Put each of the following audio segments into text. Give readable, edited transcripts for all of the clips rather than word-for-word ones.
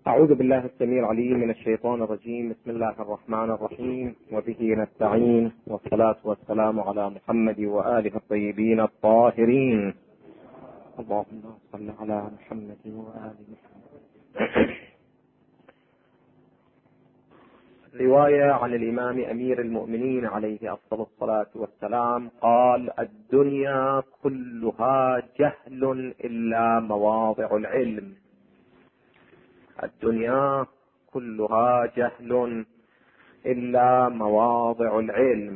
أعوذ بالله السميع العليم من الشيطان الرجيم. بسم الله الرحمن الرحيم، وبه نستعين، والصلاة والسلام على محمد وآله الطيبين الطاهرين. اللهم صل على محمد وآل محمد. رواية عن الإمام أمير المؤمنين عليه أفضل الصلاة والسلام قال: الدنيا كلها جهل إلا مواضع العلم. الدنيا كلها جهل إلا مواضع العلم،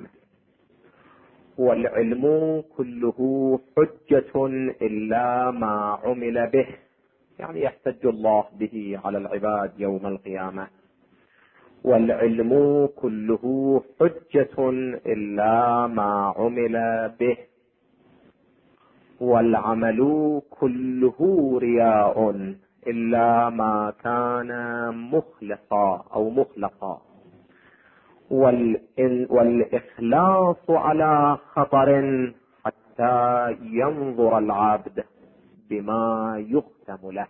والعلم كله حجة إلا ما عمل به، يعني يحتج الله به على العباد يوم القيامة. والعلم كله حجة إلا ما عمل به، والعمل كله رياء إلا ما كان مخلصا أو مخلصا. والإخلاص على خطر حتى ينظر العبد بما يختم له،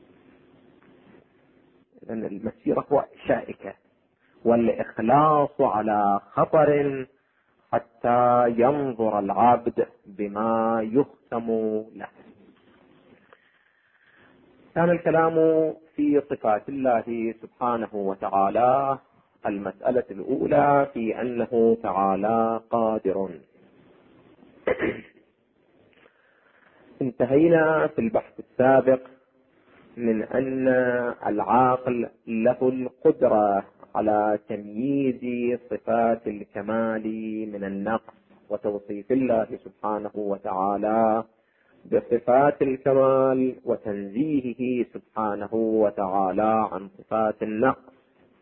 لأن المسيرة شائكة. والإخلاص على خطر حتى ينظر العبد بما يختم له. كان الكلام في صفات الله سبحانه وتعالى. المسألة الأولى في أنه تعالى قادر. انتهينا في البحث السابق من أن العاقل له القدرة على تمييز صفات الكمال من النقص، وتوصيف الله سبحانه وتعالى بصفات الكمال، وتنزيهه سبحانه وتعالى عن صفات النقص.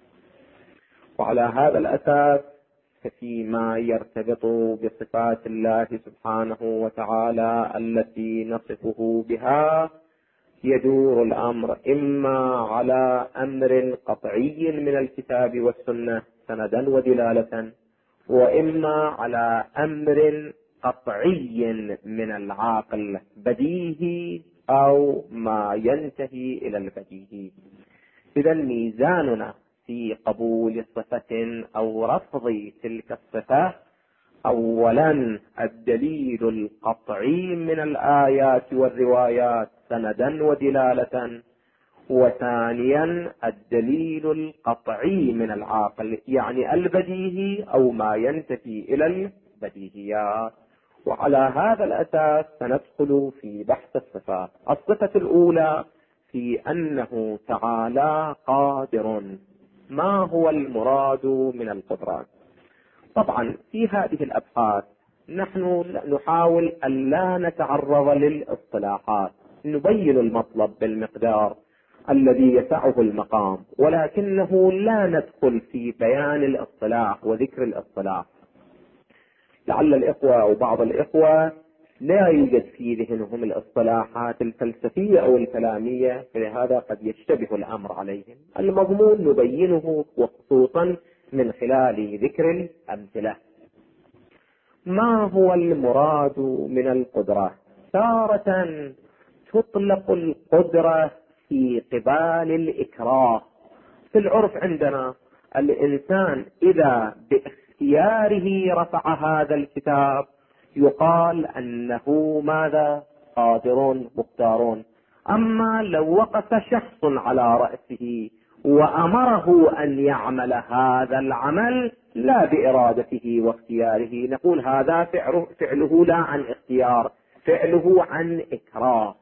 وعلى هذا الأساس فيما يرتبط بصفات الله سبحانه وتعالى التي نصفه بها يدور الأمر إما على أمر قطعي من الكتاب والسنة سندا ودلالة، وإما على أمر قطعي من العاقل بديهي أو ما ينتهي إلى البديهي. إذا ميزاننا في قبول صفة أو رفض تلك الصفة: أولا الدليل القطعي من الآيات والروايات سندا ودلالة، وثانيا الدليل القطعي من العاقل، يعني البديهي أو ما ينتهي إلى البديهيات. وعلى هذا الأساس سندخل في بحث الصفات. الصفة الأولى في أنه تعالى قادر. ما هو المراد من القدرات؟ طبعا في هذه الأبحاث نحن نحاول أن لا نتعرض للاصطلاحات، نبين المطلب بالمقدار الذي يسعه المقام، ولكنه لا ندخل في بيان الاصطلاح وذكر الاصطلاح. لعل الإخوة أو بعض الإخوة لا يوجد في ذهنهم الاصطلاحات الفلسفية أو الكلامية، فلهذا قد يشتبه الأمر عليهم. المضمون نبينه، وخصوصا من خلال ذكر الأمثلة. ما هو المراد من القدرة؟ تارة تطلق القدرة في قبال الإكراه. في العرف عندنا الإنسان إذا باختياره رفع هذا الكتاب يقال أنه ماذا؟ قادر مختار. أما لو وقف شخص على رأسه وأمره أن يعمل هذا العمل لا بإرادته واختياره، نقول هذا فعله لا عن اختيار، فعله عن إكراه.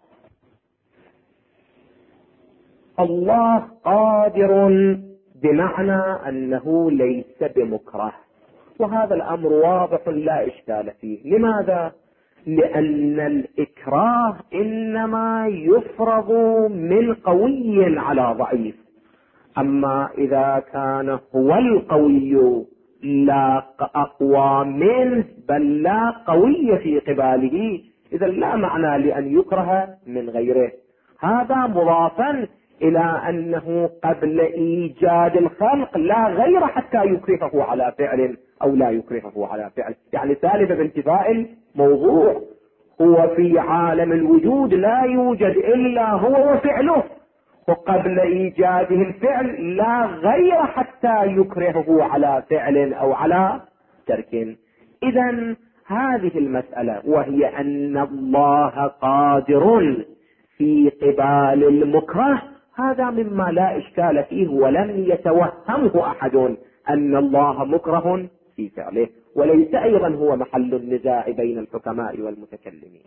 الله قادر بمعنى أنه ليس بمكره، وهذا الأمر واضح لا إشكال فيه. لماذا؟ لأن الإكراه إنما يفرض من قوي على ضعيف. أما إذا كان هو القوي لا أقوى منه بل لا قوي في قباله، إذا لا معنى لأن يكره من غيره. هذا مضافا إلى أنه قبل إيجاد الخلق لا غير حتى يكرهه على فعل أو لا يكرهه على فعل، يعني سالب بانتفاء الموضوع. هو في عالم الوجود لا يوجد إلا هو وفعله، وقبل إيجاده الفعل لا غير حتى يكرهه على فعل أو على ترك. إذن هذه المسألة، وهي أن الله قادر في قبال المكره، هذا مما لا إشكال فيه، ولم يتوهمه أحد أن الله مكره في فعله، وليس أيضا هو محل النزاع بين الحكماء والمتكلمين.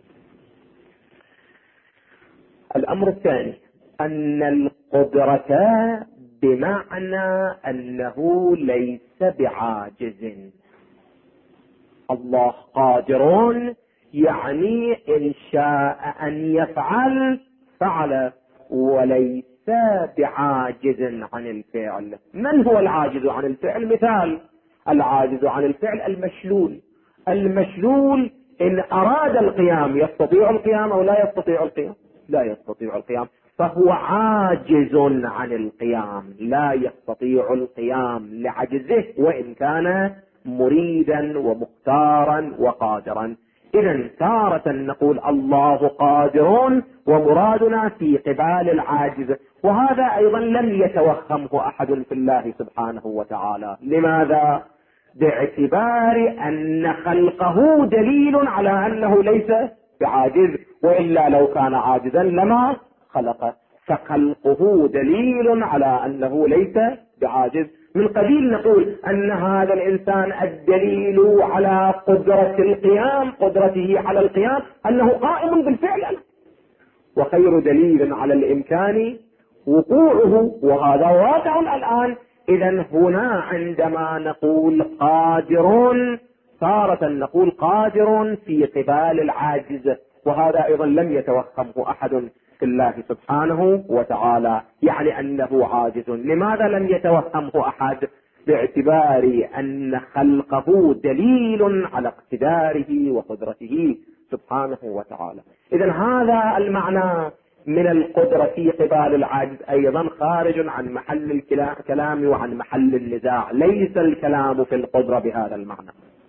الأمر الثاني أن القدرة بمعنى أنه ليس بعاجز. الله قادر يعني إن شاء أن يفعل فعل، وليس بعاجز عن الفعل. من هو العاجز عن الفعل؟ مثال: العاجز عن الفعل المشلول. المشلول إن أراد القيام يستطيع القيام أو لا يستطيع القيام؟ لا يستطيع القيام، فهو عاجز عن القيام، لا يستطيع القيام لعجزه وإن كان مريدا ومختارا وقادرا. إذن تارة نقول الله قادر ومرادنا في قبال العاجز، وهذا أيضا لم يتوهمه أحد في الله سبحانه وتعالى. لماذا؟ باعتبار أن خلقه دليل على أنه ليس بعاجز، وإلا لو كان عاجزا لما خلقه، فخلقه دليل على أنه ليس بعاجز. من قبيل نقول أن هذا الإنسان الدليل على قدرة القيام، قدرته على القيام أنه قائم بالفعل، وخير دليل على الإمكان وقوعه، وهذا واقع الآن. إذن هنا عندما نقول قادر، تارة نقول قادر في قبال العاجز، وهذا أيضا لم يتوهمه أحد في الله سبحانه وتعالى، يعني أنه عاجز. لماذا لم يتوهمه أحد؟ باعتبار أن خلقه دليل على اقتداره وقدرته سبحانه وتعالى. إذن هذا المعنى من القدرة في قبال العاجز أيضا خارج عن محل الكلام وعن محل النزاع، ليس الكلام في القدرة بهذا المعنى.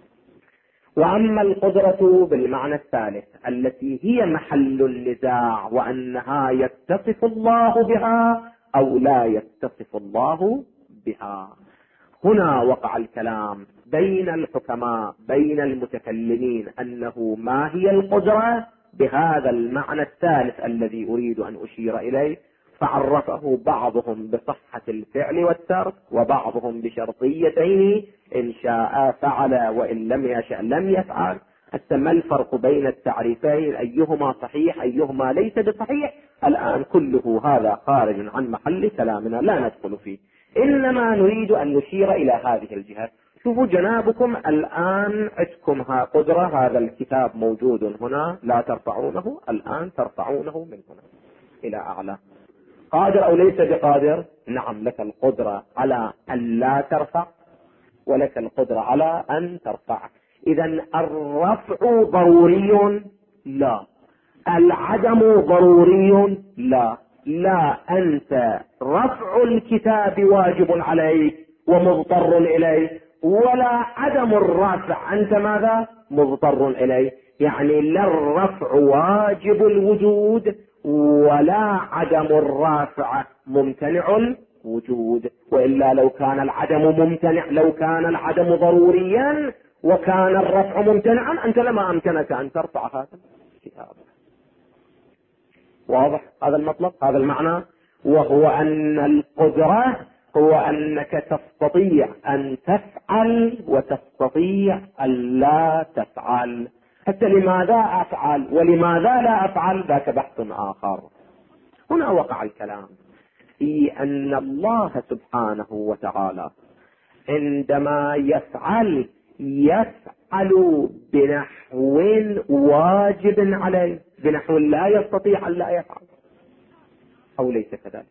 وأما القدرة بالمعنى الثالث التي هي محل النزاع، وأنها يتصف الله بها أو لا يتصف الله بها، هنا وقع الكلام بين الحكماء بين المتكلمين أنه ما هي القدرة بهذا المعنى الثالث الذي أريد أن أشير إليه، فعرفه بعضهم بصحة الفعل والترك، وبعضهم بشرطيتين: إن شاء فعل وإن لم يشأ لم يفعل. حتى ما الفرق بين التعريفين؟ أيهما صحيح أيهما ليس بصحيح؟ الآن كله هذا خارج عن محل كلامنا، لا ندخل فيه، إنما نريد أن نشير إلى هذه الجهة. شوفوا جنابكم الآن عندكم قدرة، هذا الكتاب موجود هنا، لا ترفعونه، الآن ترفعونه من هنا إلى أعلى. قادر أو ليس بقادر؟ نعم، لك القدرة على أن لا ترفع، ولك القدرة على أن ترفع. إذن الرفع ضروري؟ لا. العدم ضروري؟ لا. لا، أنت رفع الكتاب واجب عليك ومضطر إليه، ولا عدم الرفع أنت ماذا؟ مضطر إليه. يعني لا الرفع واجب الوجود ولا عدم الرافع ممتنع الوجود، وإلا لو كان العدم ممتنع، لو كان العدم ضروريا وكان الرفع ممتنعا، أنت لما أمكنك أن ترفع هذا الكتاب. واضح هذا المطلب، هذا المعنى؟ وهو أن القدرة هو أنك تستطيع أن تفعل وتستطيع أن لا تفعل. حتى لماذا أفعل ولماذا لا أفعل ذاك بحث آخر. هنا وقع الكلام في أن الله سبحانه وتعالى عندما يفعل بنحو واجب عليه، بنحو لا يستطيع أن لا يفعل، أو ليس كذلك.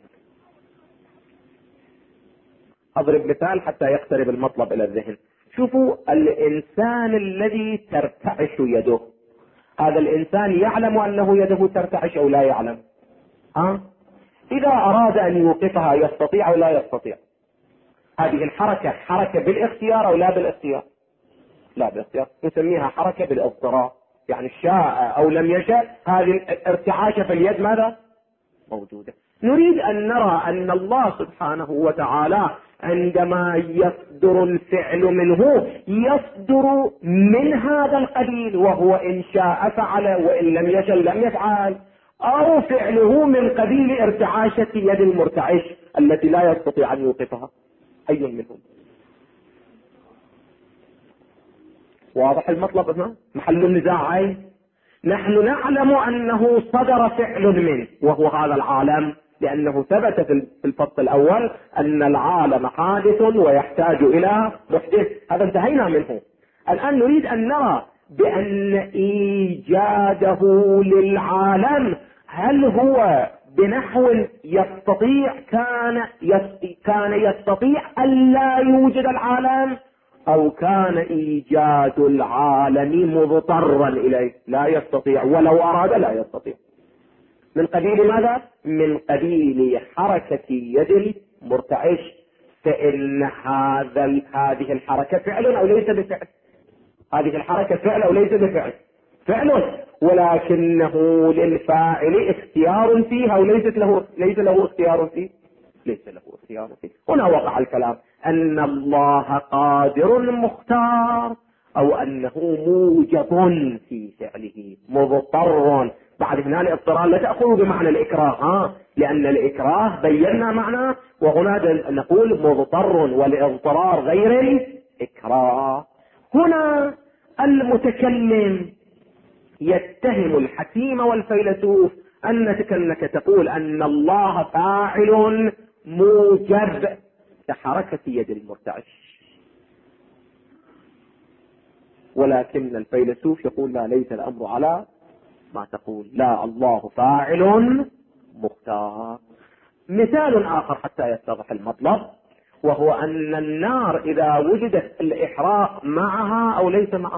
أضرب مثال حتى يقترب المطلب إلى الذهن. شوفوا الإنسان الذي ترتعش يده، هذا الإنسان يعلم أنه يده ترتعش أو لا يعلم؟ إذا أراد أن يوقفها يستطيع أو لا يستطيع؟ هذه الحركة حركة بالاختيار أو لا بالاختيار؟ لا بالاختيار، نسميها حركة بالاضطرار. يعني شاء أو لم يشاء، هذه الارتعاش في اليد ماذا؟ موجودة. نريد أن نرى أن الله سبحانه وتعالى عندما يصدر الفعل منه يصدر من هذا القبيل، وهو إن شاء فعل وإن لم يشأ لم يفعل، أو فعله من قبيل ارتعاشة يد المرتعش التي لا يستطيع أن يوقفها. أي منهم؟ واضح المطلب هنا؟ محل النزاع أي؟ نحن نعلم أنه صدر فعل منه وهو هذا العالم، لأنه ثبت في الفصل الأول أن العالم حادث ويحتاج إلى محدث، هذا انتهينا منه. الآن نريد أن نرى بأن إيجاده للعالم هل هو بنحو يستطيع كان يستطيع أن لا يوجد العالم، أو كان إيجاد العالم مضطرا إليه لا يستطيع، ولو أراد لا يستطيع. من قبيل ماذا؟ من قبيل حركة يد المرتعش، فإن هذه الحركة فعل أو ليس بفعل؟ هذه الحركة فعل أو ليس بفعل؟ فعل، ولكنه للفاعل اختيار فيها أو ليس له اختيار فيه؟ ليس له اختيار فيه. هنا وقع الكلام، أن الله قادر مختار، أو أنه موجب في فعله مضطر. بعد هنا الاضطرار لا تأخذ بمعنى الإكراه، لأن الإكراه بينا معناه، وهنا نقول مضطر، والاضطرار غير الإكراه. هنا المتكلم يتهم الحكيم والفيلسوف أنك تقول أن الله فاعل موجب كحركة يد المرتعش، ولكن الفيلسوف يقول لا، ليس الأمر على ما تقول، لا، الله فاعل مختار. مثال آخر حتى يتضح المطلب، وهو أن النار إذا وجدت الإحراق معها أو ليس معها،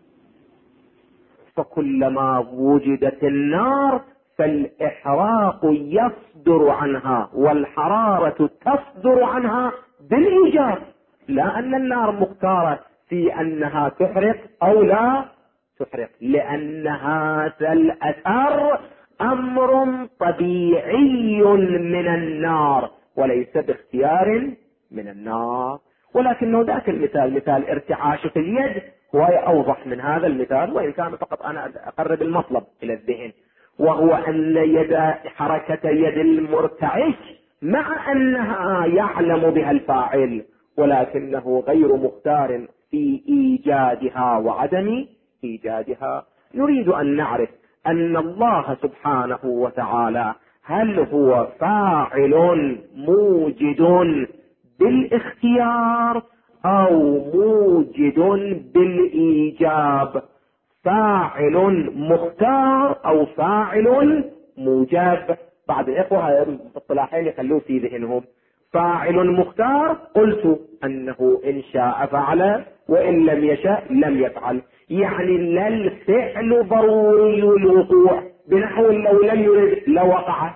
فكلما وجدت النار فالإحراق يصدر عنها والحرارة تصدر عنها بالإيجاب، لا أن النار مختارة في أنها تحرق أو لا تحرق، لأن هذا الأثر أمر طبيعي من النار وليس باختيار من النار. ولكنه ذاك المثال مثال ارتعاش في اليد هو أوضح من هذا المثال، وإن كان فقط أنا أقرب المطلب إلى الذهن، وهو أن حركة يد المرتعش مع أنها يعلم بها الفاعل ولكنه غير مختار في إيجادها وعدم إيجادها. نريد أن نعرف أن الله سبحانه وتعالى هل هو فاعل موجد بالاختيار أو موجد بالإيجاب، فاعل مختار أو فاعل موجب. بعض الإخوة الصلاحين يخلوه في ذهنهم فاعل مختار، قلت أنه إن شاء فعل وإن لم يشاء لم يفعل، يعني لا الفعل ضروري الوقوع، بنحو لو لم يرد لوقع،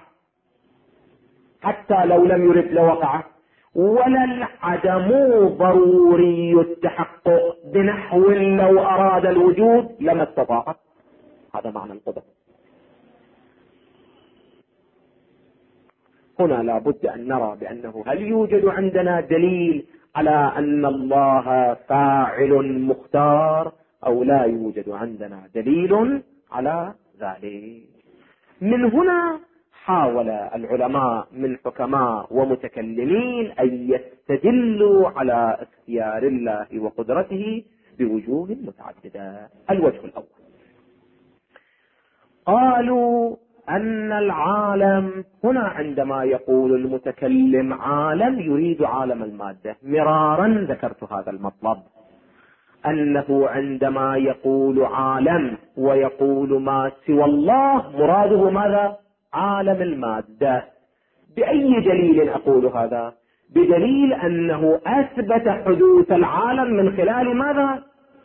حتى لو لم يرد لوقع، ولا العدم ضروري التحقق، بنحو لو أراد الوجود لما استطاع. هذا معنى القدرة. هنا لابد أن نرى بأنه هل يوجد عندنا دليل على أن الله فاعل مختار أو لا يوجد عندنا دليل على ذلك. من هنا حاول العلماء من حكماء ومتكلمين أن يستدلوا على اختيار الله وقدرته بوجوه متعددة. الوجه الأول، قالوا أن العالم هنا عندما يقول المتكلم عالم يريد عالم المادة، مرارا ذكرت هذا المطلب، أنه عندما يقول عالم ويقول ما سوى الله مراده ماذا؟ عالم المادة. بأي دليل أقول هذا؟ بدليل أنه أثبت حدوث العالم من خلال ماذا؟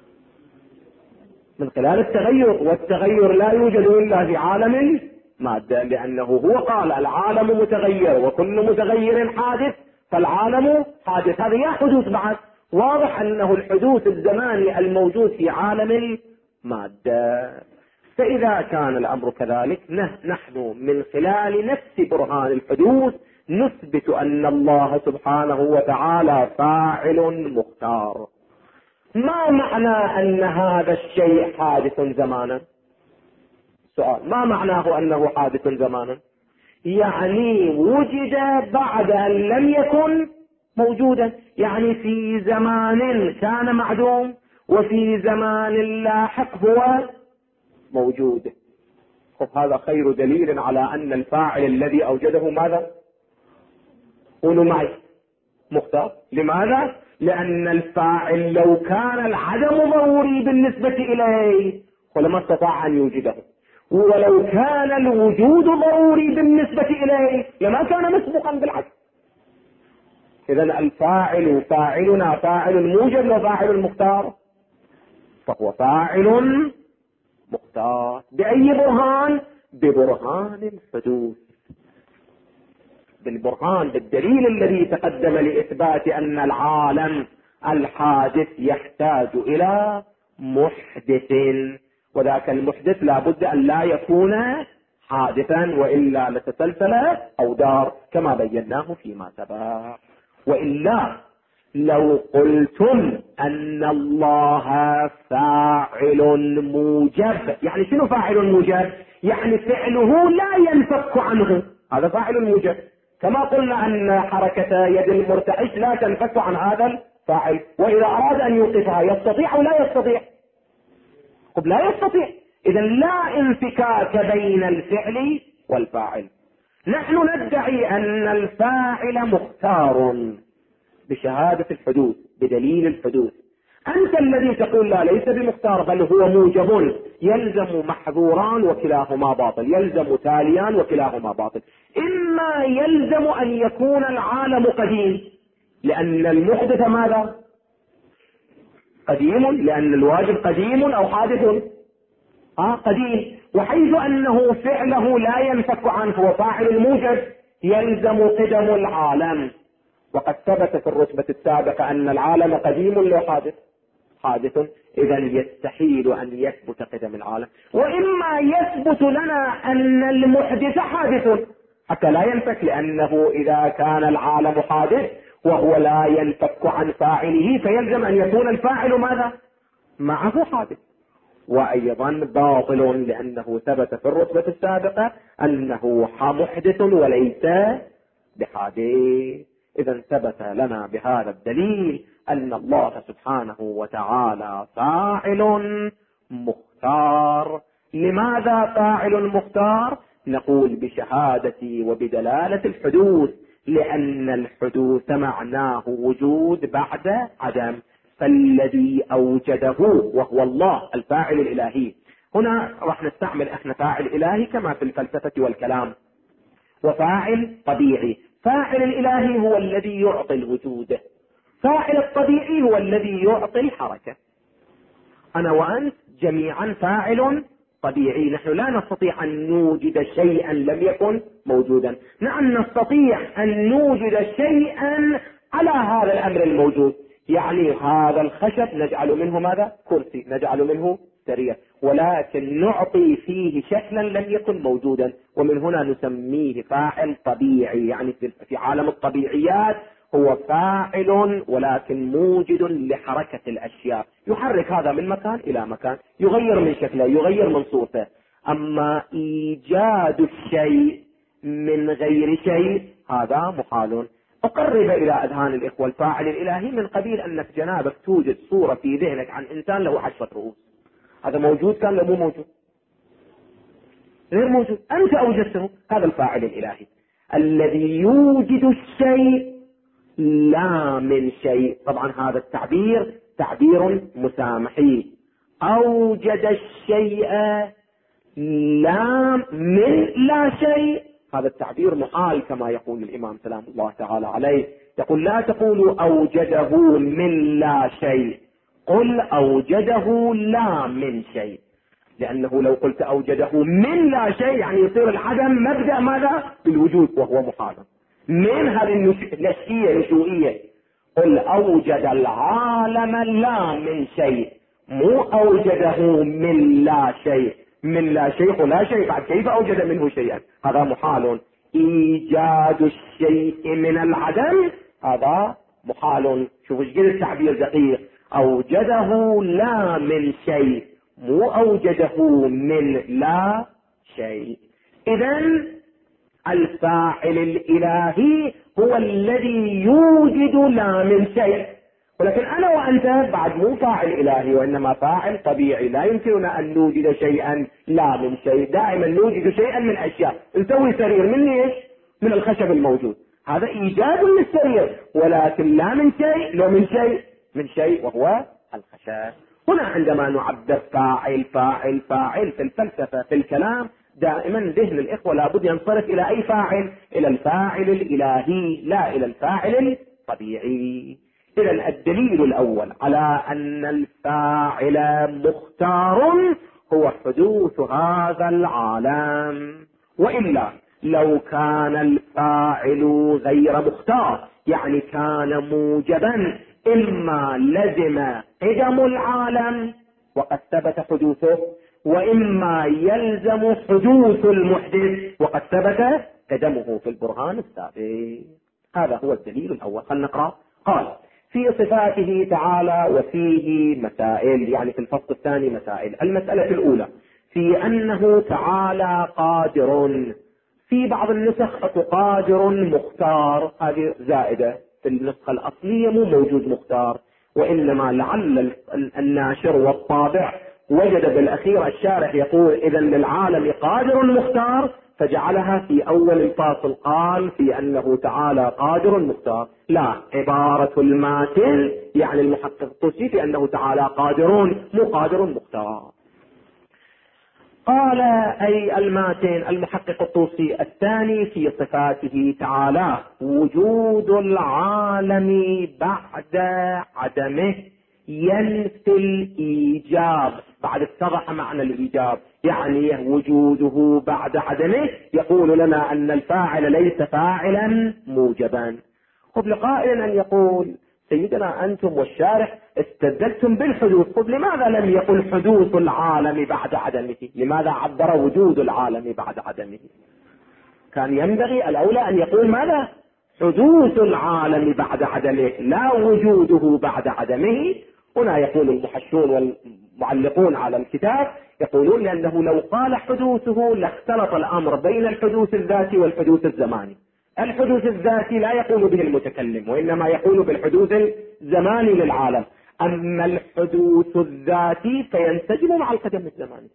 من خلال التغير، والتغير لا يوجد إلا في عالم مادة، لأنه هو قال العالم متغير وكل متغير حادث، فالعالم حادث، هذا يا حدوث بعد. واضح أنه الحدوث الزماني الموجود في عالم المادة. فإذا كان الأمر كذلك نحن من خلال نفس برهان الحدوث نثبت أن الله سبحانه وتعالى فاعل مختار. ما معنى أن هذا الشيء حادث زمانا؟ سؤال، ما معناه أنه حادث زمانا؟ يعني وجد بعد أن لم يكن موجودا، يعني في زمان كان معدوم وفي زمان لاحق هو موجود. هذا خير دليل على أن الفاعل الذي أوجده ماذا؟ قولوا معي، مختار. لماذا؟ لأن الفاعل لو كان العدم ضروري بالنسبة إليه ولما استطاع أن يوجده، ولو كان الوجود ضروري بالنسبة إليه لما كان مسبقا بالعدم. إذن الفاعل فاعلنا فاعل موجب وفاعل مختار، فهو فاعل مختار. بأي برهان؟ ببرهان الحدوث، بالبرهان بالدليل الذي تقدم لإثبات أن العالم الحادث يحتاج إلى محدث، وذاك المحدث لا بد أن لا يكون حادثا وإلا لتسلسل أو دار كما بيناه فيما سبق. وإلا لو قلتم أن الله فاعل موجب، يعني شنو فاعل موجب؟ يعني فعله لا ينفك عنه، هذا فاعل موجب. كما قلنا أن حركة يد المرتعش لا تنفك عن هذا الفاعل، وإذا أراد أن يوقفها يستطيع أو لا يستطيع؟ قل لا يستطيع. إذا لا انفكاك بين الفعل والفاعل. نحن ندعي أن الفاعل مختار بشهادة الحدوث بدليل الحدوث. أنت الذي تقول لا ليس بمختار بل هو موجب، يلزم محظوران وكلاهما باطل، يلزم تاليان وكلاهما باطل. إما يلزم أن يكون العالم قديم لأن المحدث ماذا؟ قديم، لأن الواجب قديم أو حادث قديم، وحيث أنه فعله لا ينفك عنه وفاعل الموجب يلزم قدم العالم، وقد ثبت في الرتبة السابقة أن العالم قديم لو حادث، إذا يستحيل أن يثبت قدم العالم. وإما يثبت لنا أن المحدث حادث حتى لا ينفك، لأنه إذا كان العالم حادث وهو لا ينفك عن فاعله فيلزم أن يكون الفاعل ماذا؟ معه حادث. وأيضا باطل لأنه ثبت في الرتبة السابقة أنه محدث وليس بحادث. إذا ثبت لنا بهذا الدليل أن الله سبحانه وتعالى فاعل مختار. لماذا فاعل مختار؟ نقول بشهادة وبدلالة الحدوث، لأن الحدوث معناه وجود بعد عدم، فالذي أوجده وهو الله الفاعل الإلهي. هنا راح نستعمل احنا فاعل إلهي كما في الفلسفة والكلام، وفاعل طبيعي. فاعل الإلهي هو الذي يعطي الوجود، فاعل الطبيعي هو الذي يعطي الحركة. أنا وأنت جميعا فاعل طبيعي، نحن لا نستطيع أن نوجد شيئا لم يكن موجودا. نعم نستطيع أن نوجد شيئا على هذا الأمر الموجود، يعني هذا الخشب نجعل منه ماذا؟ كرسي، نجعل منه سرير، ولكن نعطي فيه شكلا لم يكن موجودا، ومن هنا نسميه فاعل طبيعي. يعني في عالم الطبيعيات هو فاعل ولكن موجد لحركة الأشياء، يحرك هذا من مكان إلى مكان، يغير من شكله، يغير من صورته. أما إيجاد الشيء من غير شيء هذا محال. أقرب إلى أذهان الإخوة الفاعل الإلهي من قبيل أنك جنابك توجد صورة في ذهنك عن إنسان له 10 رؤوس، هذا موجود كان لو مو موجود؟ غير موجود، أنت أوجدته. هذا الفاعل الإلهي الذي يوجد الشيء لا من شيء. طبعا هذا التعبير تعبير مسامحي، أوجد الشيء لا من لا شيء، هذا التعبير محال كما يقول الإمام سلام الله تعالى عليه، يقول لا تقولوا أوجده من لا شيء، قل أوجده لا من شيء، لأنه لو قلت أوجده من لا شيء يعني يصير العدم مبدأ ماذا؟ بالوجود، وهو محال. من هذه النشئية نشوئية. قل أوجد العالم لا من شيء، مو أوجده من لا شيء. من لا شيء ولا شيء، بعد كيف أوجد منه شيئا؟ هذا محال. إيجاد الشيء من العدم هذا محال. شوف ايش قد التعبير دقيق، أوجده لا من شيء، مو أوجده من لا شيء. إذن الفاعل الإلهي هو الذي يوجد لا من شيء، ولكن أنا وأنت بعد مو فاعل إلهي وإنما فاعل طبيعي. لا يمكننا أن نوجد شيئا لا من شيء، دائما نوجد شيئا من أشياء. نسوي سرير من ايش؟ من الخشب الموجود، هذا إيجاد للسرير، ولكن لا من شيء. لو من شيء، من شيء وهو الخشب. هنا عندما نعبر فاعل فاعل فاعل في الفلسفة في الكلام، دائما ذهن الإخوة لابد ينصرف إلى أي فاعل؟ إلى الفاعل الإلهي، لا إلى الفاعل الطبيعي. إذا الدليل الأول على أن الفاعل مختار هو حدوث هذا العالم. وإلا لو كان الفاعل غير مختار، يعني كان موجبا، إما لزم قدم العالم وقد ثبت حدوثه، وإما يلزم حدوث المحدث وقد ثبت قدمه في البرهان السابق. هذا هو الدليل الأول. خلنا نقرأ. قال: في صفاته تعالى وفيه مسائل، يعني في الفصل الثاني مسائل. المسألة الأولى في أنه تعالى قادر. في بعض النسخ قادر مختار، هذه زائدة، في النسخة الأصلية مو موجود مختار، وإنما لعل الناشر والطابع وجد بالأخير الشارح يقول إذن للعالم قادر مختار، فجعلها في أول الفاصل قال في أنه تعالى قادر مختار. لا، عبارة الماتن يعني المحقق الطوسي في أنه تعالى قادرون مو قادر مختار. قال أي الماتن المحقق الطوسي الثاني في صفاته تعالى وجود العالم بعد عدمه ينفي الإيجاب. بعد اتضح معنى الإيجاب، يعني وجوده بعد عدمه يقول لنا أن الفاعل ليس فاعلا موجبا. خذ لقائل أن يقول سيدنا أنتم والشارح استدلتم بالحدوث، خذ لماذا لم يقل حدوث العالم بعد عدمه؟ لماذا عبر وجود العالم بعد عدمه؟ كان ينبغي الأولى أن يقول ماذا؟ حدوث العالم بعد عدمه، لا وجوده بعد عدمه. هنا يقول المحشون والمعلقون على الكتاب يقولون لأنه لو قال حدوثه لاختلط الأمر بين الحدوث الذاتي والحدوث الزماني. الحدوث الذاتي لا يقول به المتكلم، وإنما يقول بالحدوث الزماني للعالم. أما الحدوث الذاتي فينسجم مع القدم الزماني.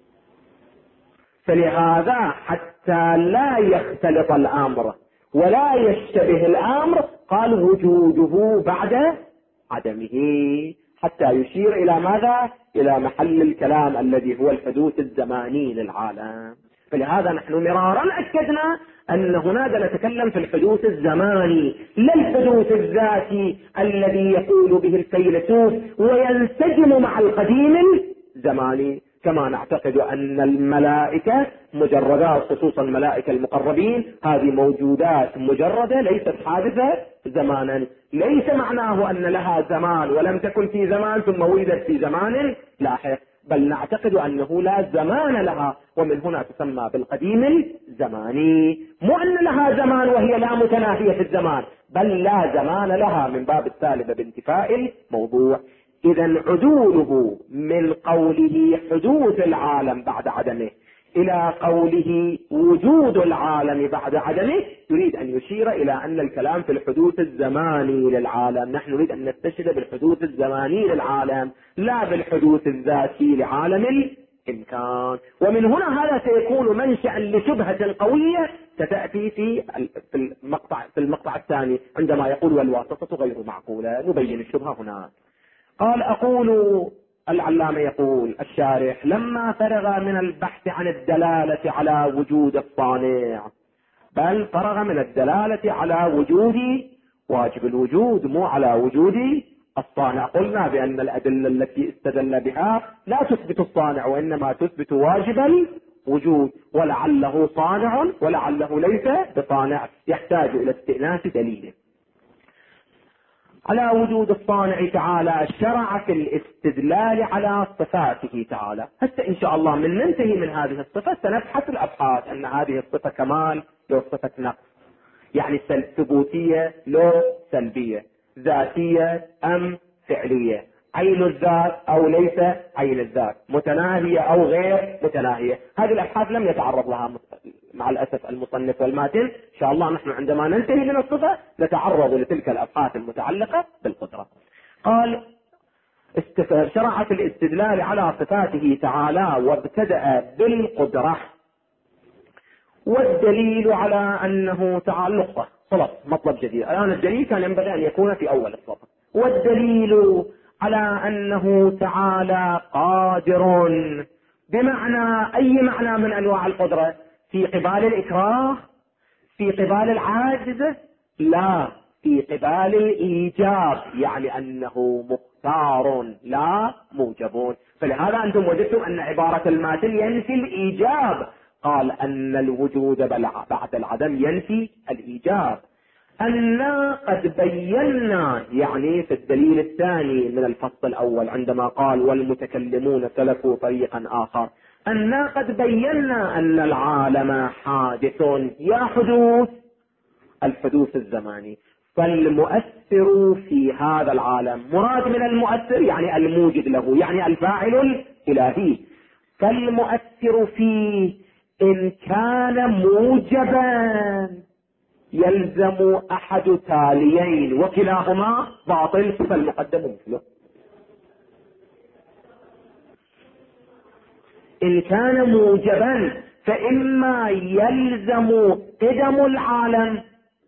فلهذا حتى لا يختلط الأمر ولا يشتبه الأمر قال وجوده بعد عدمه، حتى يشير إلى ماذا؟ إلى محل الكلام الذي هو الحدوث الزماني للعالم. فلهذا نحن مرارا أكدنا أن هناك نتكلم في الحدوث الزماني لا الحدوث الذاتي الذي يقول به الفيلسوف وينسجم مع القديم الزماني. كما نعتقد أن الملائكة مجردات، خصوصا الملائكة المقربين، هذه موجودات مجردة ليست حادثة زمانا. ليس معناه أن لها زمان ولم تكن في زمان ثم ولدت في زمان لاحق، بل نعتقد أنه لا زمان لها، ومن هنا تسمى بالقديم الزماني. مو أن لها زمان وهي لا متناهية في الزمان، بل لا زمان لها من باب السالبة بانتفاء الموضوع. إذن عدوله من قوله حدوث العالم بعد عدمه إلى قوله وجود العالم بعد عدمه يريد أن يشير إلى أن الكلام في الحدوث الزماني للعالم. نحن نريد أن نستشهد بالحدوث الزماني للعالم لا بالحدوث الذاتي لعالم الإمكان. ومن هنا هذا سيكون منشأ لشبهة قوية ستأتي في المقطع الثاني عندما يقول والواسطة غير معقولة. نبين الشبهة هنا. قال أقول العلامة يقول الشارح لما فرغ من البحث عن الدلالة على وجود الصانع، بل فرغ من الدلالة على وجود واجب الوجود مو على وجود الصانع. قلنا بأن الأدلة التي استدل بها لا تثبت الصانع وإنما تثبت واجب الوجود، ولعله صانع ولعله ليس بصانع، يحتاج إلى استئناس دليله. على وجود الصانع تعالى شرع في الاستدلال على صفاته تعالى. هسه إن شاء الله من ننتهي من هذه الصفة سنبحث الأبحاث أن هذه الصفة كمال لو صفة نقص، يعني ثبوتية لو سلبية، ذاتية أم فعلية، عين الذات أو ليس عين الذات، متناهية أو غير متناهية. هذه الأبحاث لم يتعرض لها مع الأسف المصنف والماتن. إن شاء الله نحن عندما ننتهي من الصفة نتعرض لتلك الأبحاث المتعلقة بالقدرة. قال شرع في الاستدلال على صفاته تعالى وابتدأ بالقدرة، والدليل على أنه تعالى نقطة خلاص مطلب جديد. الآن الدليل كان ينبغي أن يكون في أول الصفة. والدليل على أنه تعالى قادر، بمعنى أي معنى من أنواع القدرة؟ في قبال الإكراه، في قبال العاجز، لا، في قبال الإيجاب، يعني أنه مختار لا موجب. فلهذا أنتم وجدتم أن عبارة الماتن ينفي الإيجاب، قال أن الوجود بعد العدم ينفي الإيجاب. أننا قد بينا، يعني في الدليل الثاني من الفصل الأول عندما قال والمتكلمون سلكوا طريقا آخر، أننا قد بينا أن العالم حادث، يا حدوث الحدوث الزماني، فالمؤثر في هذا العالم، مراد من المؤثر يعني الموجد له، يعني الفاعل الإلهي، فالمؤثر فيه إن كان موجبا يلزم أحد تاليين وكلاهما باطل، فالمقدم مثله. إن كان موجبا فإما يلزم قدم العالم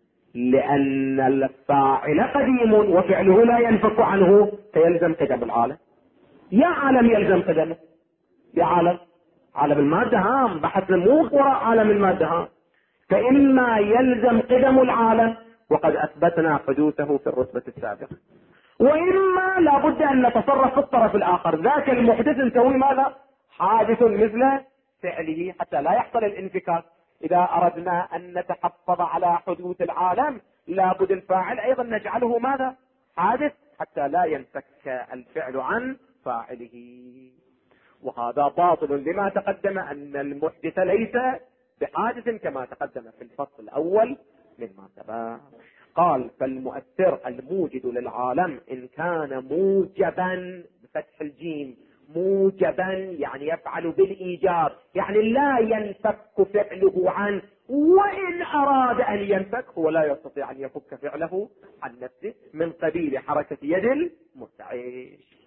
لأن الفاعل قديم وفعله لا ينفك عنه فيلزم قدم العالم. يا عالم يلزم قدمه، يا عالم المادة هام، بحثنا مو وراء عالم المادة هام. فإما يلزم قدم العالم وقد أثبتنا حدوثه في الرتبة السابقة، وإما لابد أن نتصرف في الطرف الآخر، ذاك المحدث نسوي ماذا؟ حادث مثل فعله حتى لا يحصل الانفكاك. إذا أردنا أن نتحفظ على حدوث العالم لابد الفاعل أيضا نجعله ماذا؟ حادث حتى لا ينفك الفعل عن فاعله. وهذا باطل لما تقدم أن المحدث ليس بحادث كما تقدم في الفصل الأول مما سبق. قال فالمؤثر الموجد للعالم إن كان موجبا بفتح الجيم، موجبا يعني يفعل بالإيجاب، يعني لا ينفك فعله عنه، وإن أراد أن ينفك هو لا يستطيع أن يفك فعله عن نفسه، من قبيل حركة يد المستعيش.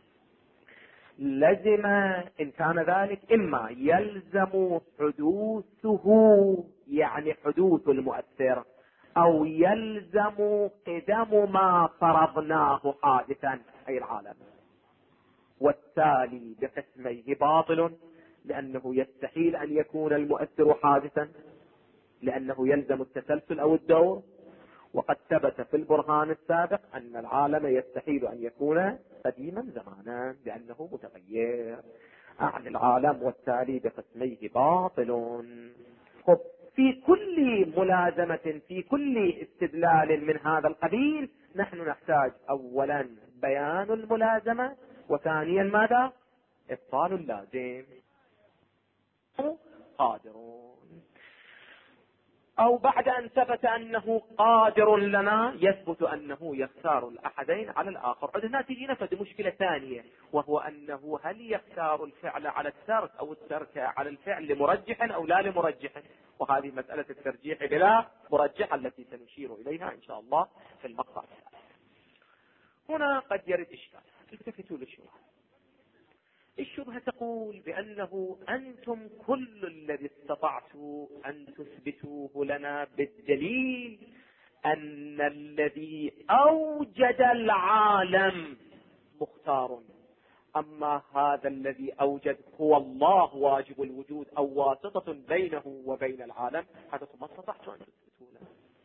لزم إن كان ذلك إما يلزم حدوثه يعني حدوث المؤثر، أو يلزم قدم ما فرضناه حادثا أي العالم. والتالي بقسميه باطل، لأنه يستحيل أن يكون المؤثر حادثا لأنه يلزم التسلسل أو الدور، وقد ثبت في البرهان السابق أن العالم يستحيل أن يكون قديما زمانا لأنه متغير عن العالم، والتالي بقسميه باطل. خب في كل ملازمة، في كل استدلال من هذا القبيل نحن نحتاج أولا بيان الملازمة، وثانيا ماذا؟ إبطال اللازم. قادرون، أو بعد أن ثبت أنه قادر لنا يثبت أنه يختار الأحدين على الآخر. عندنا تيجي نفذ مشكلة ثانية، وهو أنه هل يختار الفعل على الترك أو الترك على الفعل لمرجح أو لا لمرجح؟ وهذه مسألة الترجيح بلا مرجح التي سنشير إليها إن شاء الله في المقطع. هنا قد يرد إشكال، التفتوا للشبهة. الشبهة تقول بأنه أنتم كل الذي استطعتوا أن تثبتوه لنا بالدليل أن الذي أوجد العالم مختار، أما هذا الذي أوجد هو الله واجب الوجود أو واسطة بينه وبين العالم، هذا ما استطعتوا أن تثبتوه لنا.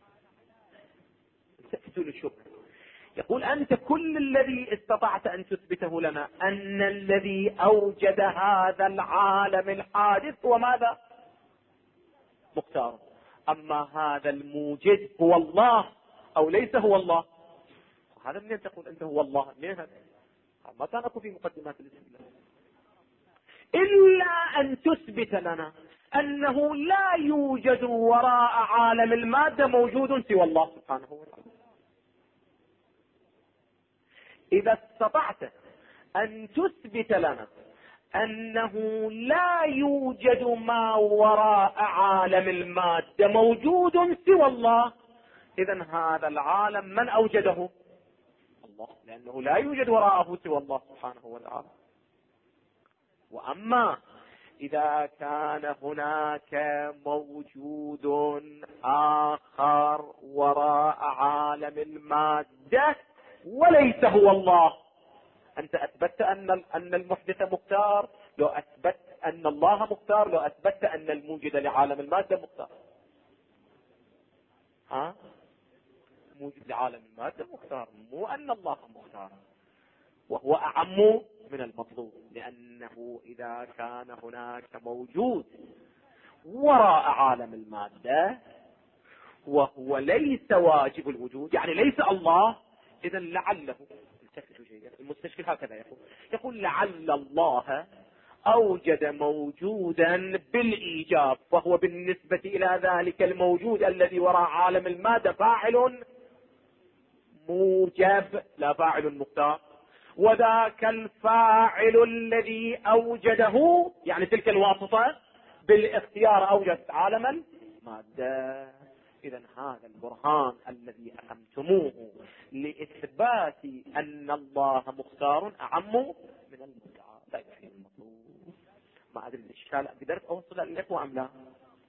تثبتوا للشبهة. يقول أنت كل الذي استطعت أن تثبته لنا أن الذي أوجد هذا العالم الحادث هو ماذا؟ مختار، أما هذا الموجد هو الله أو ليس هو الله؟ هذا منين تقول أنت هو الله؟ منين هذا؟ ما كان أكو في مقدمات الاستدلال إلا أن تثبت لنا أنه لا يوجد وراء عالم المادة موجود سوى الله سبحانه وتعالى. إذا استطعت أن تثبت لنا أنه لا يوجد ما وراء عالم المادة موجود سوى الله، إذن هذا العالم من أوجده؟ الله، لأنه لا يوجد وراءه سوى الله سبحانه وتعالى. وأما إذا كان هناك موجود آخر وراء عالم المادة وليس هو الله، أنت أثبتت أن المحدث مختار، لو أثبت أن الله مختار، لو أثبتت أن الموجد لعالم المادة مختار. موجد لعالم المادة مختار، مو أن الله مختار، وهو أعم من المطلوب، لأنه إذا كان هناك موجود وراء عالم المادة وهو ليس واجب الوجود، يعني ليس الله، إذا لعله المستشكل هكذا يقول لعل الله أوجد موجودا بالإيجاب، فهو بالنسبة إلى ذلك الموجود الذي وراء عالم المادة فاعل موجب لا فاعل مختار، وذاك الفاعل الذي أوجده يعني تلك الواسطة بالاختيار أوجد عالم المادة. إذن هذا البرهان الذي أقمتموه لإثبات أن الله مختار أعم من المدعى، لا يفهم المطلوب. ما أدري الإشكال قدرت أوصل الإخوة أم لا؟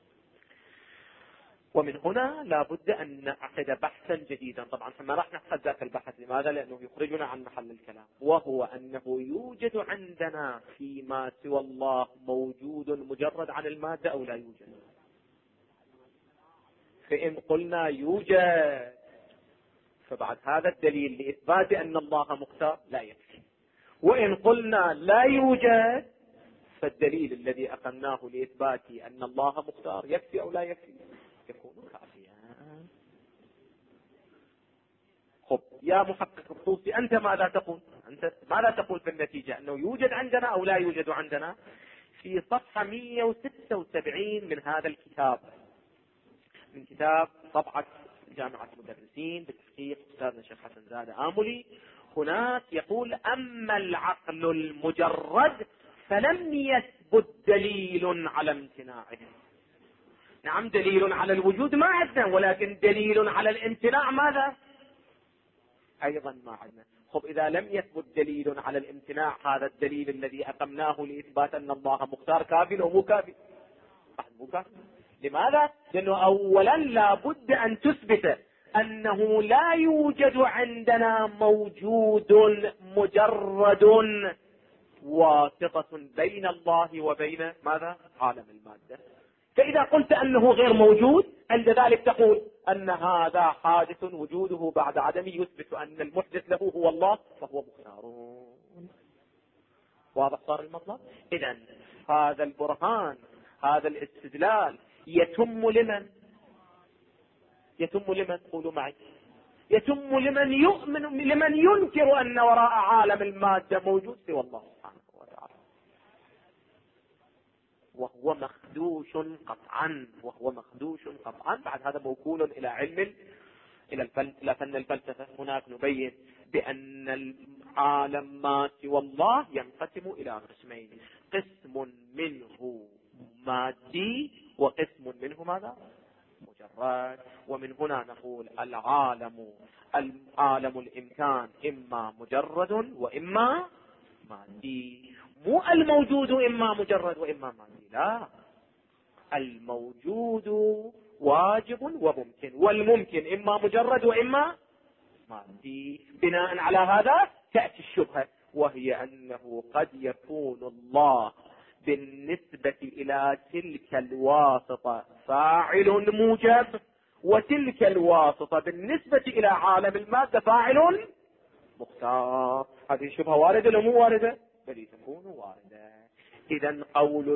ومن هنا لابد أن نعقد بحثا جديدا. طبعا ما راح نعقد ذاك البحث، لماذا؟ لأنه يخرجنا عن محل الكلام، وهو أنه يوجد عندنا فيما سوى الله موجود مجرد عن المادة أو لا يوجد. فإن قلنا يوجد فبعد هذا الدليل لإثبات أن الله مختار لا يكفي، وإن قلنا لا يوجد فالدليل الذي أقمناه لإثبات أن الله مختار يكفي أو لا يكفي؟ يكون كافيا. خب يا محقق الطوسي، أنت ماذا تقول؟ أنت ماذا تقول في النتيجة؟ أنه يوجد عندنا أو لا يوجد عندنا؟ في صفحة 176 من هذا الكتاب، من كتاب طبعة جامعة المدرسين بتحقيق أستاذنا الشيخ حسن زادة آملي، هناك يقول أما العقل المجرد فلم يثبت دليل على امتناعه. نعم دليل على الوجود ما عندنا، ولكن دليل على الامتناع ماذا؟ أيضا ما عندنا. خب إذا لم يثبت دليل على الامتناع، هذا الدليل الذي أقمناه لإثبات أن الله مختار كافي أو مو كافي؟ مو كافي. لماذا؟ لأنه أولا لابد أن تثبت أنه لا يوجد عندنا موجود مجرد واسطة بين الله وبين ماذا؟ عالم المادة. فإذا قلت أنه غير موجود، عند ذلك تقول أن هذا حادث وجوده بعد عدمه يثبت أن المحدث له هو الله فهو مختار. واضح صار المطلب؟ إذن هذا البرهان، هذا الاستدلال يتم لمن؟ يتم لمن؟ قولوا معي. يتم لمن يؤمن، لمن ينكر أن وراء عالم المادة موجود سوى الله سبحانه وتعالى، وهو مخدوش قطعا، وهو مخدوش قطعا. بعد هذا موكول إلى علم، إلى فن الفلسفة. هناك نبين بأن العالم ما سوى الله ينقسم إلى قسمين، قسم منه مادي وقسم منه ماذا؟ مجرد. ومن هنا نقول عالم الإمكان إما مجرد وإما مادي، مو الموجود إما مجرد وإما مادي، لا، الموجود واجب وممكن، والممكن إما مجرد وإما مادي. بناء على هذا تأتي الشبهة، وهي أنه قد يكون الله بالنسبة إلى تلك الواسطة فاعل موجب، وتلك الواسطة بالنسبة إلى عالم المادة فاعل مختار. هذه شبهة واردة ولا مو واردة؟ بل تكون واردة. إذن قول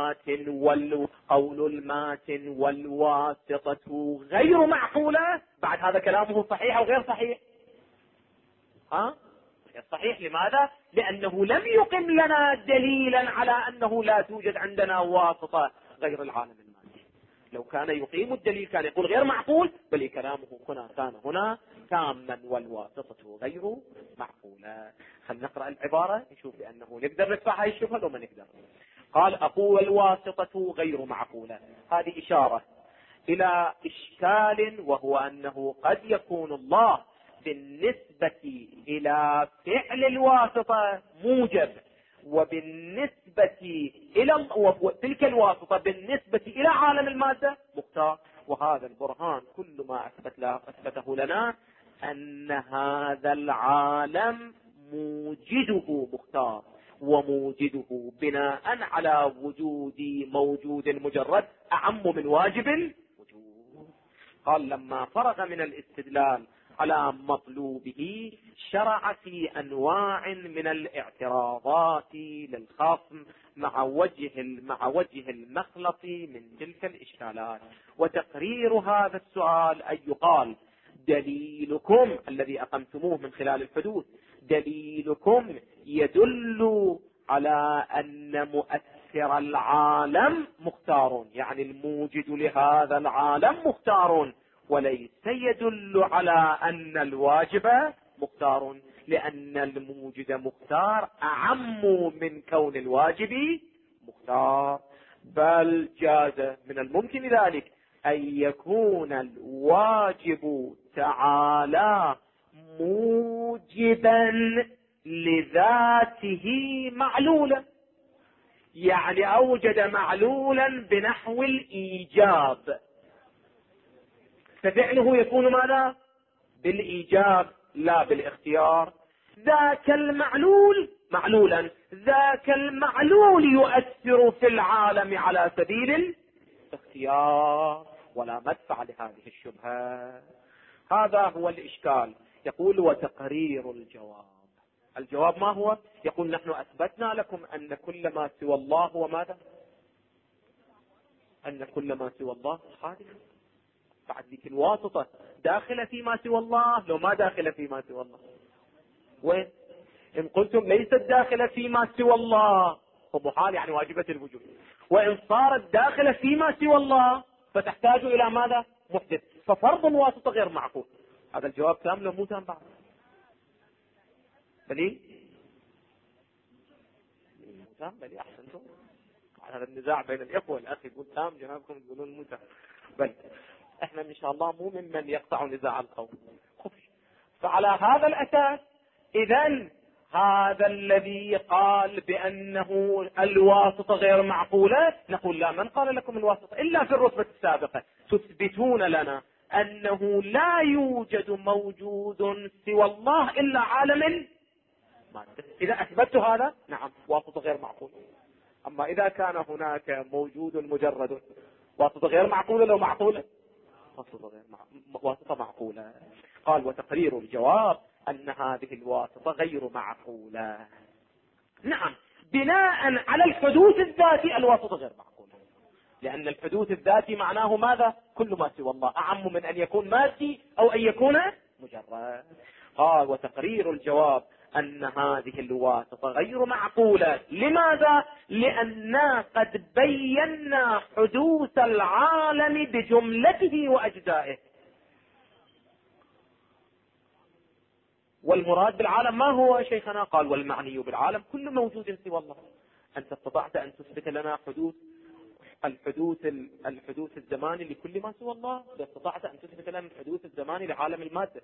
الماتن والواسطة غير معقولة. بعد هذا كلامه صحيح أو غير صحيح؟ صحيح. لماذا؟ لأنه لم يقم لنا دليلا على أنه لا توجد عندنا واسطة غير العالم المادي. لو كان يقيم الدليل كان يقول غير معقول، بل كلامه هنا كان هنا تاما والواسطة غير معقولة. خلينا نقرأ العبارة نشوف بأنه نقدر ندفع هاي الشبهة لو ما نقدر. قال أقول الواسطة غير معقولة. هذه إشارة إلى إشكال، وهو أنه قد يكون الله بالنسبة إلى فعل الواسطة موجب، وبالنسبة إلى تلك الواسطة بالنسبة إلى عالم المادة مختار. وهذا البرهان كل ما أثبته لنا أن هذا العالم موجده مختار، وموجده بناء على وجود موجود مجرد أعم من واجب الوجود. قال لما فرغ من الاستدلال على مطلوبه شرع في أنواع من الاعتراضات للخصم مع وجه المخلط من تلك الإشكالات. وتقرير هذا السؤال أن يقال دليلكم الذي أقمتموه من خلال الحدوث، دليلكم يدل على أن مؤثر العالم مختار، يعني الموجد لهذا العالم مختار، وليس يدل على أن الواجب مختار، لأن الموجد مختار أعم من كون الواجب مختار. بل جاز من الممكن ذلك أن يكون الواجب تعالى موجبا لذاته معلولا، يعني أوجد معلولا بنحو الإيجاب، ففعله يكون ماذا؟ بالإيجاب لا بالاختيار. ذاك المعلول معلولا، ذاك المعلول يؤثر في العالم على سبيل الاختيار، ولا مدفع لهذه الشبهة. هذا هو الإشكال. يقول وتقرير الجواب ما هو؟ يقول نحن أثبتنا لكم أن كل ما سوى الله هو ماذا؟ أن كل ما سوى الله حادث. بعد ذيك الواسطة داخلة فيما سوى الله لو ما داخلة فيما سوى الله؟ وين؟ إن قلتم ليست داخلة فيما سوى الله فمحال، يعني واجبة الوجود. وإن صارت داخلة فيما سوى الله فتحتاج إلى ماذا؟ محدث. ففرض الواسطة غير معقول. هذا الجواب تام لو مو تام بعد؟ بلي تام، بلي أحسنتم. هذا النزاع بين الإخوة، الأخ يقول تام جنابكم يقولون مو تام. بل احنا ان شاء الله مو ممن يقطع نزاع القوم. فعلى هذا الأساس إذن هذا الذي قال بأنه الواسطة غير معقولة نقول لا، من قال لكم الواسطة إلا في الرتبة السابقة تثبتون لنا أنه لا يوجد موجود سوى الله إلا عالم مادة. إذا أثبت هذا نعم واسطة غير معقولة. أما إذا كان هناك موجود مجرد واسطة غير معقولة لو معقولة واسطة معقولة. قال وتقرير الجواب أن هذه الواسطة غير معقولة. نعم بناء على الحدوث الذاتي الواسطة غير معقولة، لأن الحدوث الذاتي معناه ماذا؟ كل ما سوى الله أعم من أن يكون مادي أو أن يكون مجرد. قال وتقرير الجواب أن هذه الواسطة غير معقولة. لماذا؟ لأننا قد بينا حدوث العالم بجملته وأجزائه. والمراد بالعالم ما هو شيخنا؟ قال والمعني بالعالم كل موجود سوى الله. أنت استطعت أن تثبت لنا الحدوث الزماني لكل ما سوى الله؟ استطعت أن تثبت لنا الحدوث الزماني لعالم المادة،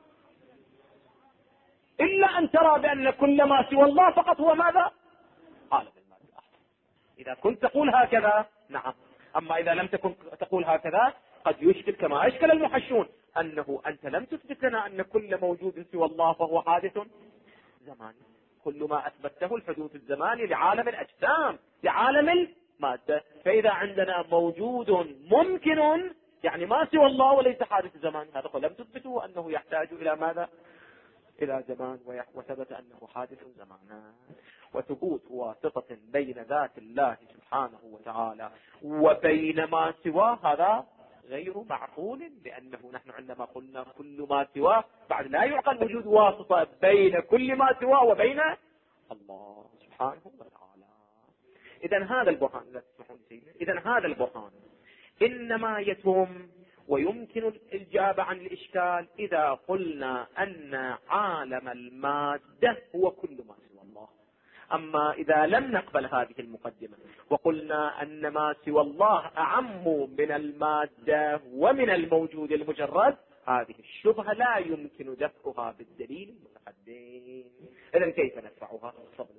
إلا أن ترى بأن كل ما سوى الله فقط هو ماذا؟ عالم المادة. إذا كنت تقول هكذا نعم. أما إذا لم تكن تقول هكذا قد يشكل كما أشكل المحشون أنه أنت لم تثبت لنا أن كل موجود سوى الله فهو حادث زماني. كل ما أثبته الحدوث الزماني لعالم الأجسام لعالم المادة. فإذا عندنا موجود ممكن يعني ما سوى الله وليس حادث زماني، هذا لم تثبته أنه يحتاج إلى ماذا؟ إلى زمان، وثبت أنه حادث زمانا. وثبوت واسطة بين ذات الله سبحانه وتعالى وبين ما سواه هذا غير معقول، لأنه نحن عندما قلنا كل ما سواه بعد لا يعقل وجود واسطة بين كل ما سواه وبين الله سبحانه وتعالى. إذن هذا البرهان، لا تسمحون سيدنا، إذن هذا البرهان إنما يتم ويمكن الإجابة عن الإشكال إذا قلنا أن عالم المادة هو كل ما سوى الله. أما إذا لم نقبل هذه المقدمة وقلنا أن ما سوى الله أعم من المادة ومن الموجود المجرد، هذه الشبهة لا يمكن دفعها بالدليل المتقدم. إذن كيف ندفعها؟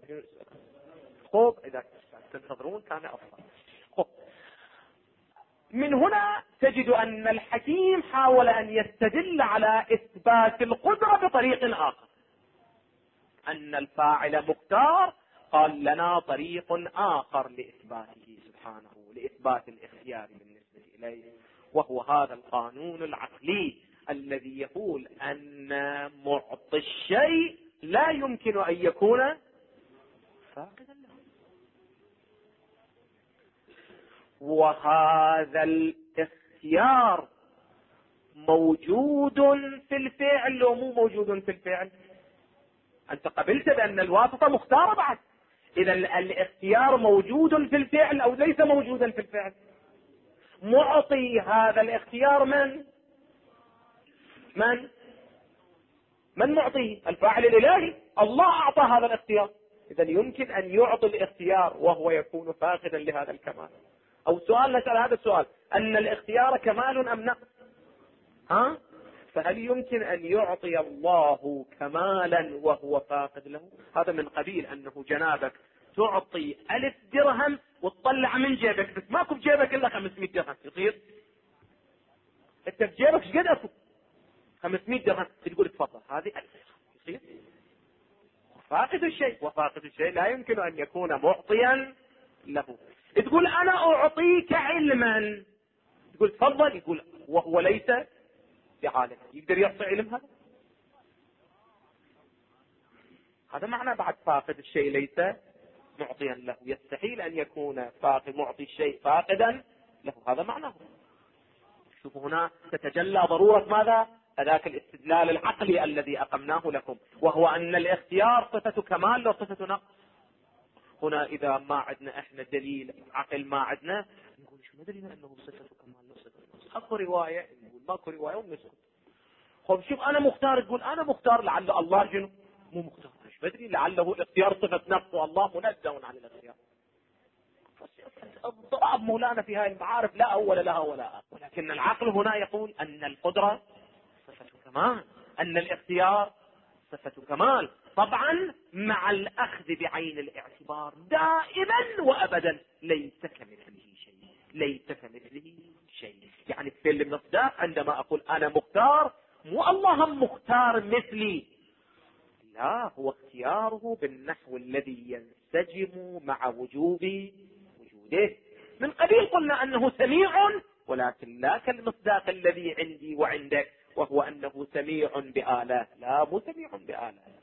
خب إذا تنتظرون كان أفضل. خب من هنا تجد أن الحكيم حاول أن يستدل على إثبات القدرة بطريق آخر، أن الفاعل مختار، قال لنا طريق آخر لإثباته سبحانه، لإثبات الاختيار بالنسبة إليه، وهو هذا القانون العقلي الذي يقول أن معطي الشيء لا يمكن أن يكون فاقدا له. وهذا الاختيار موجود في الفعل لو مو موجود في الفعل؟ أنت قبلت بأن الواسطة مختارة بعد، إذا الاختيار موجود في الفعل أو ليس موجودا في الفعل؟ معطي هذا الاختيار من معطيه؟ الفاعل الإلهي، الله أعطى هذا الاختيار. إذا يمكن أن يعطي الاختيار وهو يكون فاقدا لهذا الكمال. أو سؤال نسأل هذا السؤال، أن الاختيار كمال أم نقص؟ فهل يمكن أن يعطي الله كمالا وهو فاقد له؟ هذا من قبيل أنه جنابك تعطي 1000 درهم وتطلع من جيبك، بس ماكو بجيبك إلا 500 درهم، يصير؟ أنت بجيبك شقد أكو 500 درهم، تقول تفضل هذه 1000، يصير؟ فاقد الشيء، وفاقد الشيء لا يمكن أن يكون معطيا له. تقول أنا أعطيك علما، تقول تفضل، يقول وهو ليس بعالم، يقدر يعطي علم؟ هذا معنى بعد فاقد الشيء ليس معطيا له، يستحيل أن يكون فاقد معطي الشيء فاقدا له، هذا معناه. شوفوا هنا تتجلى ضرورة ماذا؟ ذاك الاستدلال العقلي الذي أقمناه لكم، وهو أن الاختيار صفة كمال لا صفة نقص. هنا إذا ما عندنا إحنا دليل عقل، ما عندنا، نقول شو ندري أنه صفة كمال لا صفة نقص؟ أكو رواية نقول ماكو رواية ونسكت. خب شوف أنا مختار، تقول أنا مختار، لعل الله جنو مو مختار، مش بدري، لعله اختيار صفة نفس والله منزه عن الاختيار. اضطراب مولانا في هاي المعارف لا أول لها ولا آخر، ولكن العقل هنا يقول أن القدرة صفة كمال، أن الاختيار صفة كمال، طبعا مع الأخذ بعين الاعتبار دائما وأبدا، ليس كمثله شيء، ليس كمثله شيء. يعني في المصداق عندما أقول أنا مختار، مو الله مختار مثلي، لا، هو اختياره بالنحو الذي ينسجم مع وجوده. من قبيل قلنا أنه سميع، ولكن لا كالمصداق الذي عندي وعندك، وهو أنه سميع بآلات، لا، مو سميع بآلات،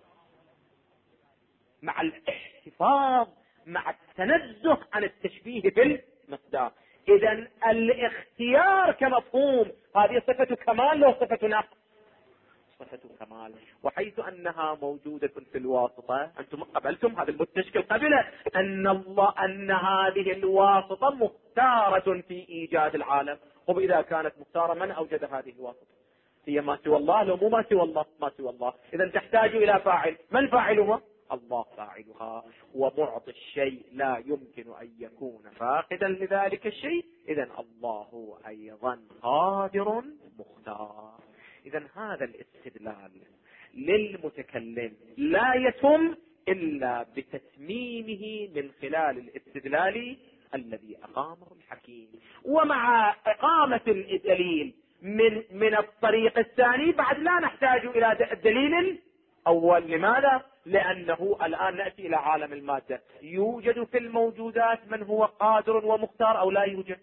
مع الاحتفاظ، مع التنزه عن التشبيه بالمصداق. إذن الاختيار كمفهوم هذه صفة كمال لو صفة نقص؟ صفة كمال. وحيث أنها موجودة في الواسطة، أنتم قبلتم هذا المستشكل قبله، أن هذه الواسطة مختارة في إيجاد العالم. وإذا كانت مختارة، من أوجد هذه الواسطة؟ هي ما سوى الله لو مو ما سوى الله؟ ما سوى الله. إذا تحتاج إلى فاعل، من فاعلها؟ الله فاعلها. ومعطي الشيء لا يمكن أن يكون فاقدا لذلك الشيء، إذا الله أيضا قادر مختار. إذا هذا الاستدلال للمتكلم لا يتم إلا بتتميمه من خلال الاستدلال الذي أقامه الحكيم. ومع إقامة الدليل من الطريق الثاني بعد لا نحتاج إلى الدليل الأول. لماذا؟ لأنه الآن نأتي إلى عالم المادة، يوجد في الموجودات من هو قادر ومختار أو لا يوجد؟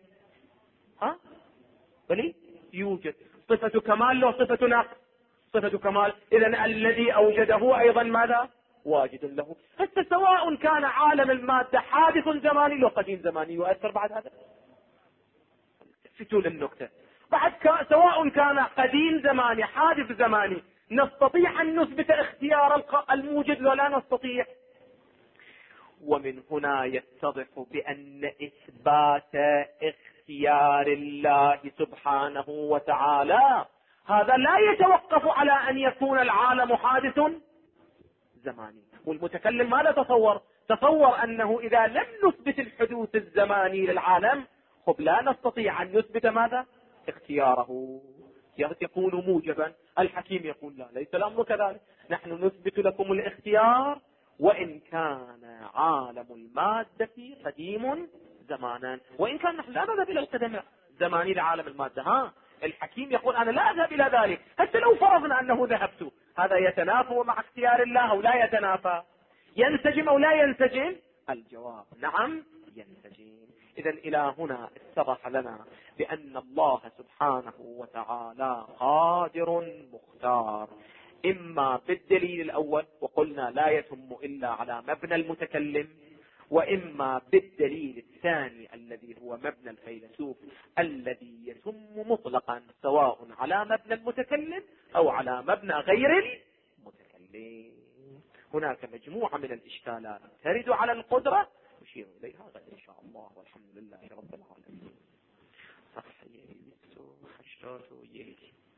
بلي يوجد. صفة كمال له صفة نقص؟ صفة كمال. إذن الذي أوجده أيضا ماذا؟ واجد له. حتى سواء كان عالم المادة حادث زماني لو قديم زماني، يؤثر بعد هذا؟ فتوا للنكتة. بعد سواء كان قديم زماني حادث زماني، نستطيع أن نثبت اختيار الموجد ولا نستطيع؟ ومن هنا يتضح بأن إثبات اختيار الله سبحانه وتعالى هذا لا يتوقف على أن يكون العالم حادث زماني. والمتكلم ماذا تصور أنه إذا لم نثبت الحدوث الزماني للعالم لا نستطيع أن نثبت ماذا؟ اختياره، يكون موجبا. الحكيم يقول لا، ليس الأمر كذلك، نحن نثبت لكم الاختيار وإن كان عالم المادة قديم زمانا، وإن كان نحن لا نذهب إلى القدم زماني لعالم المادة. الحكيم يقول أنا لا أذهب إلى ذلك، حتى لو فرضنا أنه ذهبت، هذا يتنافى مع اختيار الله أو لا يتنافى؟ ينسجم أو لا ينسجم؟ الجواب نعم ينسجم. إذن إلى هنا اتضح لنا بأن الله سبحانه وتعالى قادر مختار، إما بالدليل الأول وقلنا لا يتم إلا على مبنى المتكلم، وإما بالدليل الثاني الذي هو مبنى الفيلسوف الذي يتم مطلقا سواء على مبنى المتكلم أو على مبنى غير المتكلم. هناك مجموعة من الإشكالات ترد على القدرة نشير إليها غدا إن شاء الله، والحمد لله رب العالمين. صحيح